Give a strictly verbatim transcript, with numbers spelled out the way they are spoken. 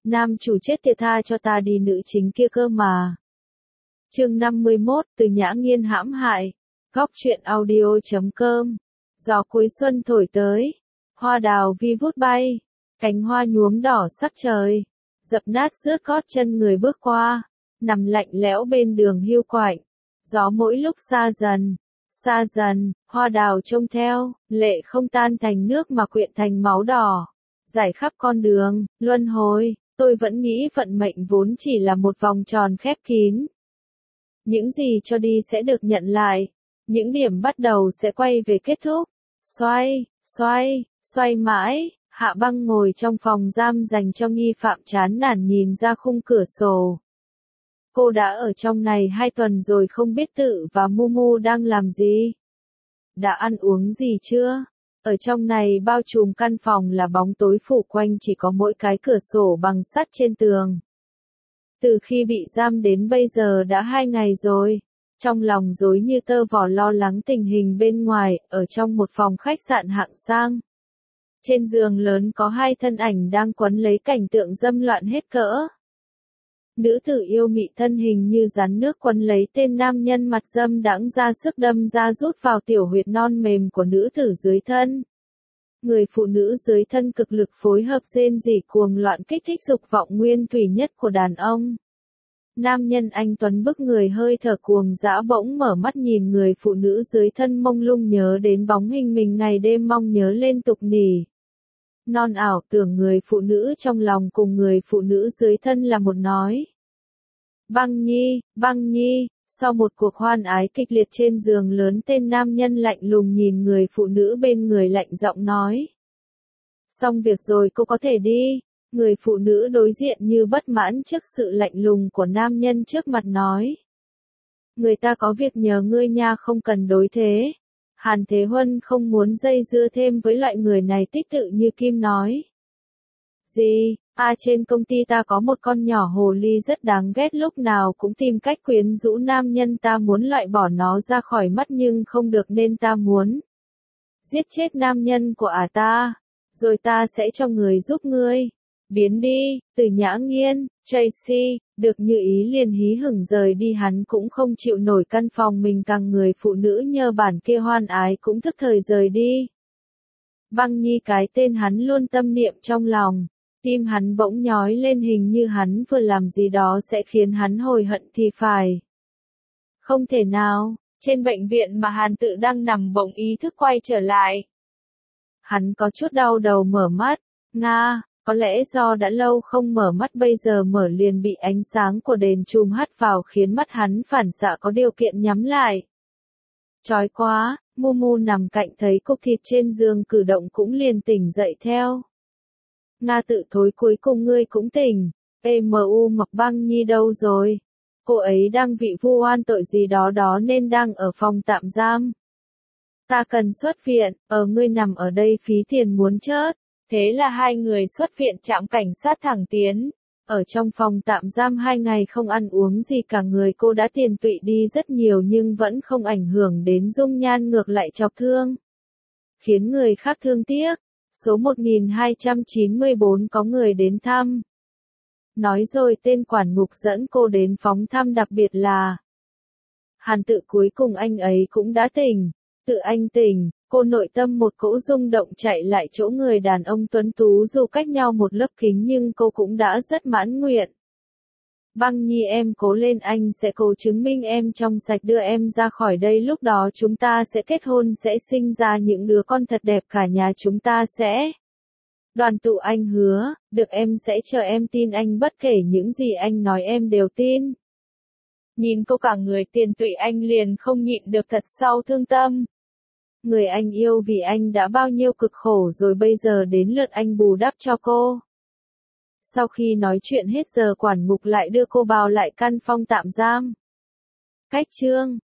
Nam chủ chết tiệt, tha cho ta đi, nữ chính kia cơ mà. Chương năm mươi mốt, từ Nhã Nghiên hãm hại. Góc truyện audio chấm com. Gió cuối xuân thổi tới, hoa đào vi vút bay, cánh hoa nhuốm đỏ sắc trời, dập nát rướt gót chân người bước qua, nằm lạnh lẽo bên đường hiu quạnh. Gió mỗi lúc xa dần, xa dần, hoa đào trông theo, lệ không tan thành nước mà quyện thành máu đỏ, rải khắp con đường, luân hồi. Tôi vẫn nghĩ vận mệnh vốn chỉ là một vòng tròn khép kín. Những gì cho đi sẽ được nhận lại, những điểm bắt đầu sẽ quay về kết thúc. Xoay, xoay, xoay mãi, Hạ Băng ngồi trong phòng giam dành cho nghi phạm chán nản nhìn ra khung cửa sổ. Cô đã ở trong này hai tuần rồi, không biết Tự và Mumu đang làm gì. Đã ăn uống gì chưa? Ở trong này bao trùm căn phòng là bóng tối phủ quanh, chỉ có mỗi cái cửa sổ bằng sắt trên tường. Từ khi bị giam đến bây giờ đã hai ngày rồi. Trong lòng rối như tơ vò lo lắng tình hình bên ngoài, ở trong một phòng khách sạn hạng sang. Trên giường lớn có hai thân ảnh đang quấn lấy cảnh tượng dâm loạn hết cỡ. Nữ tử yêu mị thân hình như rắn nước quấn lấy tên nam nhân mặt dâm đãng, ra sức đâm ra rút vào tiểu huyệt non mềm của nữ tử dưới thân. Người phụ nữ dưới thân cực lực phối hợp rên rỉ cuồng loạn, kích thích dục vọng nguyên thủy nhất của đàn ông. Nam nhân anh tuấn bức người hơi thở cuồng dã bỗng mở mắt nhìn người phụ nữ dưới thân mông lung, nhớ đến bóng hình mình ngày đêm mong nhớ lên tục nỉ. Non ảo tưởng người phụ nữ trong lòng cùng người phụ nữ dưới thân là một, nói. Băng Nhi, Băng Nhi, sau một cuộc hoan ái kịch liệt trên giường lớn, tên nam nhân lạnh lùng nhìn người phụ nữ bên người, lạnh giọng nói. Xong việc rồi, cô có thể đi. Người phụ nữ đối diện như bất mãn trước sự lạnh lùng của nam nhân trước mặt, nói. Người ta có việc nhờ ngươi nha, không cần đối thế. Hàn Thế Huân không muốn dây dưa thêm với loại người này, tích tự như kim nói. Gì, à trên công ty ta có một con nhỏ hồ ly rất đáng ghét, lúc nào cũng tìm cách quyến rũ nam nhân, ta muốn loại bỏ nó ra khỏi mắt nhưng không được, nên ta muốn giết chết nam nhân của ả ta, rồi ta sẽ cho người giúp ngươi. Biến đi. Từ Nhã Nghiên, Tracy, được như ý liền hí hửng rời đi, hắn cũng không chịu nổi căn phòng mình càng, người phụ nữ nhờ bản kia hoan ái cũng thức thời rời đi. Băng Nhi, cái tên hắn luôn tâm niệm trong lòng, tim hắn bỗng nhói lên, hình như hắn vừa làm gì đó sẽ khiến hắn hối hận thì phải. Không thể nào, trên bệnh viện mà Hàn Tự đang nằm bỗng ý thức quay trở lại. Hắn có chút đau đầu mở mắt, Nga. Có lẽ do đã lâu không mở mắt, bây giờ mở liền bị ánh sáng của đèn chùm hắt vào khiến mắt hắn phản xạ có điều kiện nhắm lại. Chói quá, Mumu nằm cạnh thấy cục thịt trên giường cử động cũng liền tỉnh dậy theo. Nga Tự thối, cuối cùng ngươi cũng tỉnh. Mu Mộc Băng Nhi đâu rồi? Cô ấy đang bị vu oan tội gì đó đó nên đang ở phòng tạm giam. Ta cần xuất viện, ở ngươi nằm ở đây phí tiền muốn chết. Thế là hai người xuất viện, trạm cảnh sát thẳng tiến. Ở trong phòng tạm giam hai ngày không ăn uống gì cả, người cô đã tiền tụy đi rất nhiều nhưng vẫn không ảnh hưởng đến dung nhan, ngược lại chọc thương. Khiến người khác thương tiếc. Số một nghìn hai trăm chín mươi bốn có người đến thăm. Nói rồi tên quản ngục dẫn cô đến phóng thăm đặc biệt là Hàn Tự, cuối cùng anh ấy cũng đã tỉnh. Tự anh tỉnh. Cô nội tâm một cỗ rung động chạy lại chỗ người đàn ông tuấn tú, dù cách nhau một lớp kính nhưng cô cũng đã rất mãn nguyện. Băng Nhi, em cố lên, anh sẽ cố chứng minh em trong sạch, đưa em ra khỏi đây, lúc đó chúng ta sẽ kết hôn, sẽ sinh ra những đứa con thật đẹp, cả nhà chúng ta sẽ đoàn tụ, anh hứa, được, em sẽ chờ, em tin anh, bất kể những gì anh nói em đều tin. Nhìn cô cả người tiền tụy, anh liền không nhịn được thật sâu thương tâm. Người anh yêu vì anh đã bao nhiêu cực khổ rồi, bây giờ đến lượt anh bù đắp cho cô. Sau khi nói chuyện hết giờ, quản ngục lại đưa cô vào lại căn phòng tạm giam. Cách chương